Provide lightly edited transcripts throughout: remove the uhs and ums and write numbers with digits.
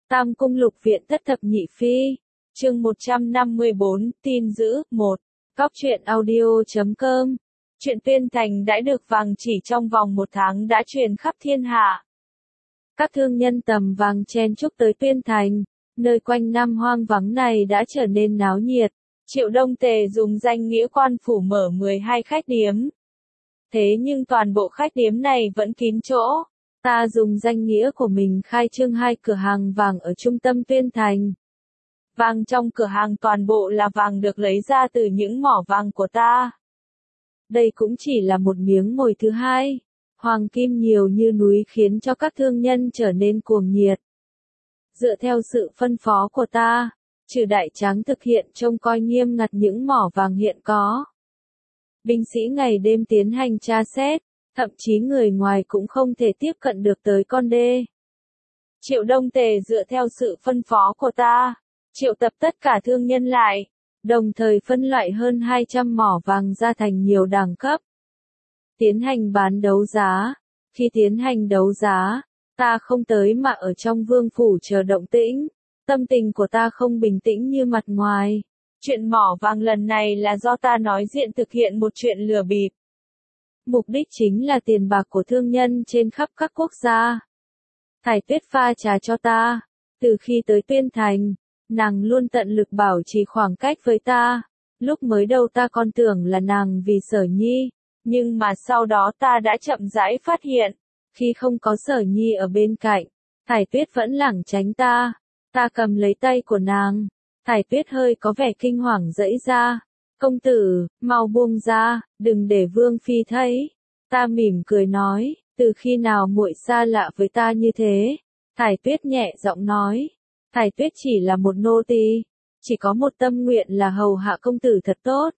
Tam Cung Lục Viện Thất Thập Nhị Phi, chương 154, tin dữ, 1. Cóc truyện audio.com. Truyện Tuyên Thành đã được vàng chỉ trong vòng 1 tháng đã truyền khắp thiên hạ. Các thương nhân tầm vàng chen chúc tới Tuyên Thành, nơi quanh năm hoang vắng này đã trở nên náo nhiệt. Triệu Đông Tề dùng danh nghĩa quan phủ mở 12 khách điếm. Thế nhưng toàn bộ khách điếm này vẫn kín chỗ. Ta dùng danh nghĩa của mình khai trương 2 cửa hàng vàng ở trung tâm Tuyên Thành. Vàng trong cửa hàng toàn bộ là vàng được lấy ra từ những mỏ vàng của ta. Đây cũng chỉ là một miếng mồi thứ hai. Hoàng kim nhiều như núi khiến cho các thương nhân trở nên cuồng nhiệt. Dựa theo sự phân phó của ta, Trừ Đại Tráng thực hiện trông coi nghiêm ngặt những mỏ vàng hiện có. Binh sĩ ngày đêm tiến hành tra xét, thậm chí người ngoài cũng không thể tiếp cận được tới con đê. Triệu Đông Tề dựa theo sự phân phó của ta, triệu tập tất cả thương nhân lại, đồng thời phân loại hơn 200 mỏ vàng ra thành nhiều đẳng cấp. Tiến hành bán đấu giá. Khi tiến hành đấu giá, ta không tới mà ở trong vương phủ chờ động tĩnh. Tâm tình của ta không bình tĩnh như mặt ngoài. Chuyện mỏ vàng lần này là do ta nói diện thực hiện một chuyện lừa bịp. Mục đích chính là tiền bạc của thương nhân trên khắp các quốc gia. Thải Tuyết pha trà cho ta. Từ khi tới Tuyên Thành, nàng luôn tận lực bảo trì khoảng cách với ta. Lúc mới đầu ta còn tưởng là nàng vì Sở Nhi, nhưng mà sau đó ta đã chậm rãi phát hiện, khi không có Sở Nhi ở bên cạnh, Thải Tuyết vẫn lảng tránh ta. Ta cầm lấy tay của nàng, Thải Tuyết hơi có vẻ kinh hoàng giãy ra. Công tử, mau buông ra, đừng để Vương Phi thấy. Ta mỉm cười nói, từ khi nào muội xa lạ với ta như thế? Thải Tuyết nhẹ giọng nói, Thải Tuyết chỉ là một nô tỳ, chỉ có một tâm nguyện là hầu hạ công tử thật tốt.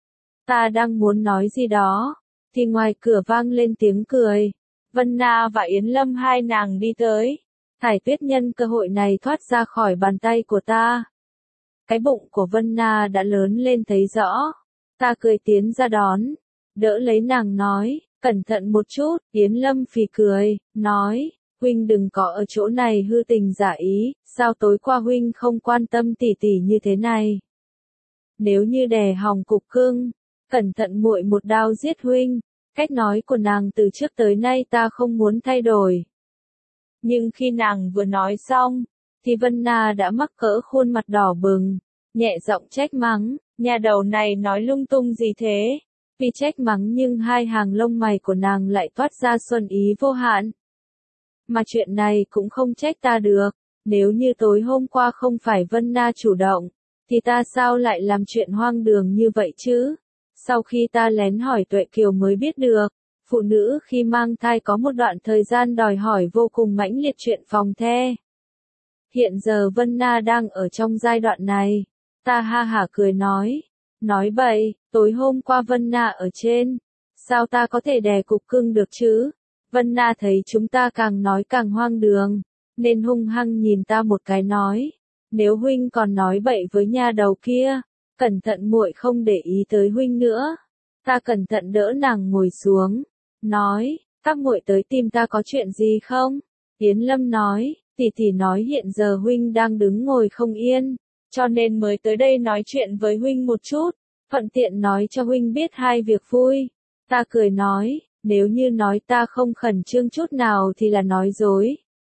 Ta đang muốn nói gì đó, thì ngoài cửa vang lên tiếng cười. Vân Na và Yến Lâm hai nàng đi tới. Thải Tuyết nhân cơ hội này thoát ra khỏi bàn tay của ta. Cái bụng của Vân Na đã lớn lên thấy rõ. Ta cười tiến ra đón, đỡ lấy nàng nói, cẩn thận một chút. Yến Lâm phì cười, nói, huynh đừng có ở chỗ này hư tình giả ý, sao tối qua huynh không quan tâm tỉ tỉ như thế này? Nếu như đè hòng cục cưng, cẩn thận muội một đao giết huynh. Cách nói của nàng từ trước tới nay ta không muốn thay đổi. Nhưng khi nàng vừa nói xong, thì Vân Na đã mắc cỡ khuôn mặt đỏ bừng, nhẹ giọng trách mắng, nhà đầu này nói lung tung gì thế? Vì trách mắng nhưng hai hàng lông mày của nàng lại toát ra xuân ý vô hạn. Mà chuyện này cũng không trách ta được, nếu như tối hôm qua không phải Vân Na chủ động, thì ta sao lại làm chuyện hoang đường như vậy chứ? Sau khi ta lén hỏi Tuệ Kiều mới biết được, phụ nữ khi mang thai có một đoạn thời gian đòi hỏi vô cùng mãnh liệt chuyện phòng the. Hiện giờ Vân Na đang ở trong giai đoạn này. Ta ha hả cười nói bậy, tối hôm qua Vân Na ở trên, sao ta có thể đè cục cưng được chứ? Vân Na thấy chúng ta càng nói càng hoang đường, nên hung hăng nhìn ta một cái nói, nếu huynh còn nói bậy với nha đầu kia, cẩn thận muội không để ý tới huynh nữa. Ta cẩn thận đỡ nàng ngồi xuống, nói, các muội tới tìm ta có chuyện gì không? Yến Lâm nói, tỷ tỷ nói hiện giờ huynh đang đứng ngồi không yên, cho nên mới tới đây nói chuyện với huynh một chút, thuận tiện nói cho huynh biết 2 việc vui. Ta cười nói, nếu như nói ta không khẩn trương chút nào thì là nói dối.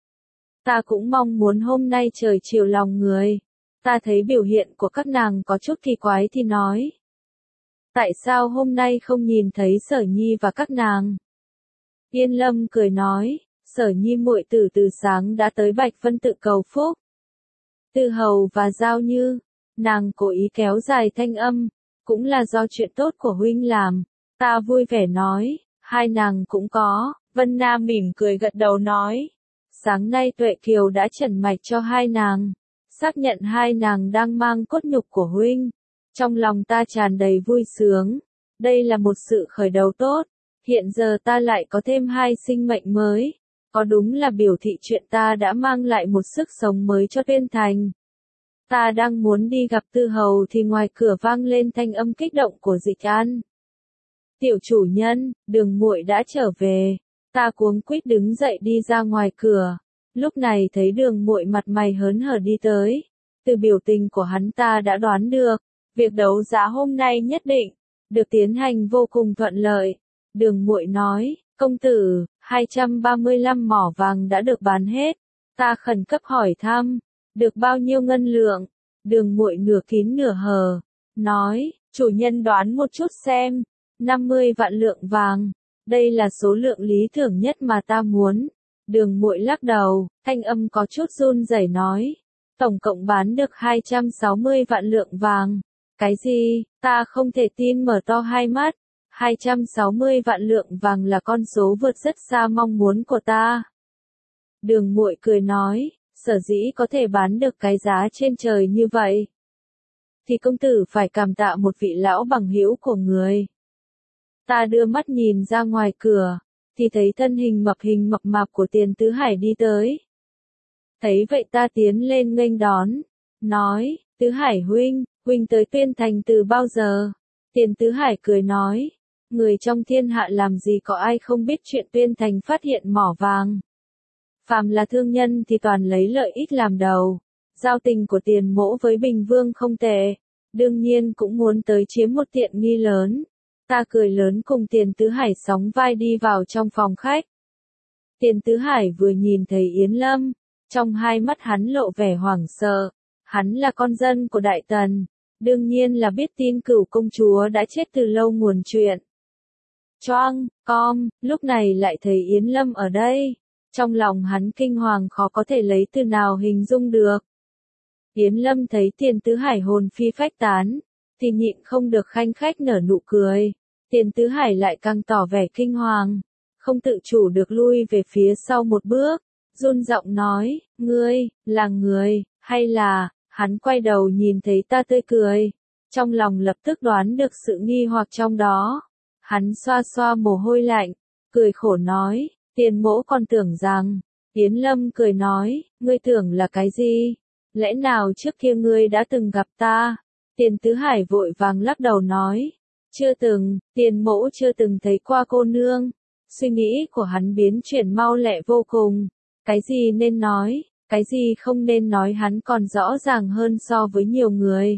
Ta cũng mong muốn hôm nay trời chiều lòng người. Ta thấy biểu hiện của các nàng có chút kỳ quái thì nói, tại sao hôm nay không nhìn thấy Sở Nhi và các nàng? Yên Lâm cười nói, Sở Nhi muội từ sáng đã tới Bạch Vân tự cầu phúc. Từ Hầu và Giao Như, nàng cố ý kéo dài thanh âm, cũng là do chuyện tốt của huynh làm. Ta vui vẻ nói, hai nàng cũng có. Vân Na mỉm cười gật đầu nói, sáng nay Tuệ Kiều đã trần mạch cho hai nàng, xác nhận hai nàng đang mang cốt nhục của huynh. Trong lòng ta tràn đầy vui sướng, đây là một sự khởi đầu tốt. Hiện giờ ta lại có thêm 2 sinh mệnh mới, có đúng là biểu thị chuyện ta đã mang lại một sức sống mới cho Tuyên Thành. Ta đang muốn đi gặp Tư Hầu thì ngoài cửa vang lên thanh âm kích động của Dịch An. Tiểu chủ nhân, Đường muội đã trở về. Ta cuống quýt đứng dậy đi ra ngoài cửa. Lúc này thấy Đường Muội mặt mày hớn hở đi tới. Từ biểu tình của hắn ta đã đoán được, việc đấu giá hôm nay nhất định được tiến hành vô cùng thuận lợi. Đường Muội nói, công tử, 235 mỏ vàng đã được bán hết. Ta khẩn cấp hỏi thăm, được bao nhiêu ngân lượng? Đường Muội nửa kín nửa hờ, nói, chủ nhân đoán một chút xem, 50 vạn lượng vàng. Đây là số lượng lý tưởng nhất mà ta muốn. Đường Muội lắc đầu, thanh âm có chút run rẩy nói, tổng cộng bán được 260 vạn lượng vàng. Cái gì? Ta không thể tin, mở to hai mắt. 260 vạn lượng vàng là con số vượt rất xa mong muốn của ta. Đường Muội cười nói, sở dĩ có thể bán được cái giá trên trời như vậy, thì công tử phải cảm tạ một vị lão bằng hữu của người. Ta đưa mắt nhìn ra ngoài cửa, thì thấy thân hình mập mạp của Tiền Tứ Hải đi tới. Thấy vậy ta tiến lên nghênh đón, nói, Tứ Hải huynh tới Tuyên Thành từ bao giờ? Tiền Tứ Hải cười nói, người trong thiên hạ làm gì có ai không biết chuyện Tuyên Thành phát hiện mỏ vàng. Phàm là thương nhân thì toàn lấy lợi ích làm đầu. Giao tình của Tiền mỗ với Bình Vương không tệ, đương nhiên cũng muốn tới chiếm một tiện nghi lớn. Ta cười lớn cùng Tiền Tứ Hải sóng vai đi vào trong phòng khách. Tiền Tứ Hải vừa nhìn thấy Yến Lâm, trong hai mắt hắn lộ vẻ hoảng sợ. Hắn là con dân của Đại Tần, đương nhiên là biết tin Cửu công chúa đã chết từ lâu nguồn chuyện. Choang, lúc này lại thấy Yến Lâm ở đây. Trong lòng hắn kinh hoàng khó có thể lấy từ nào hình dung được. Yến Lâm thấy Tiền Tứ Hải hồn phi phách tán, thì nhịn không được khanh khách nở nụ cười. Tiền Tứ Hải lại càng tỏ vẻ kinh hoàng, không tự chủ được lui về phía sau một bước, run giọng nói, ngươi, là người, hay là, hắn quay đầu nhìn thấy ta tươi cười, trong lòng lập tức đoán được sự nghi hoặc trong đó. Hắn xoa xoa mồ hôi lạnh, cười khổ nói, Tiền mỗ còn tưởng rằng, Yến Lâm cười nói, ngươi tưởng là cái gì? Lẽ nào trước kia ngươi đã từng gặp ta? Tiền Tứ Hải vội vàng lắc đầu nói, chưa từng, Tiền mỗ chưa từng thấy qua cô nương. Suy nghĩ của hắn biến chuyển mau lẹ vô cùng, cái gì nên nói, cái gì không nên nói hắn còn rõ ràng hơn so với nhiều người.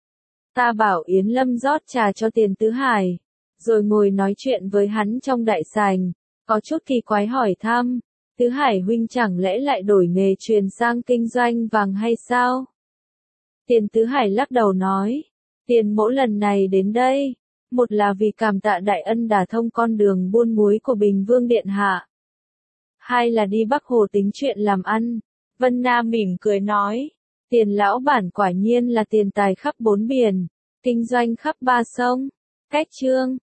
Ta bảo Yến Lâm rót trà cho Tiền Tứ Hải, rồi ngồi nói chuyện với hắn trong đại sảnh, có chút kỳ quái hỏi thăm, Tứ Hải huynh chẳng lẽ lại đổi nghề truyền sang kinh doanh vàng hay sao? Tiền Tứ Hải lắc đầu nói, Tiền mỗ lần này đến đây, một là vì cảm tạ đại ân đả thông con đường buôn muối của Bình Vương Điện Hạ. Hai là đi Bắc Hồ tính chuyện làm ăn. Vân Nam mỉm cười nói, Tiền lão bản quả nhiên là tiền tài khắp bốn biển, kinh doanh khắp ba sông. Cách chương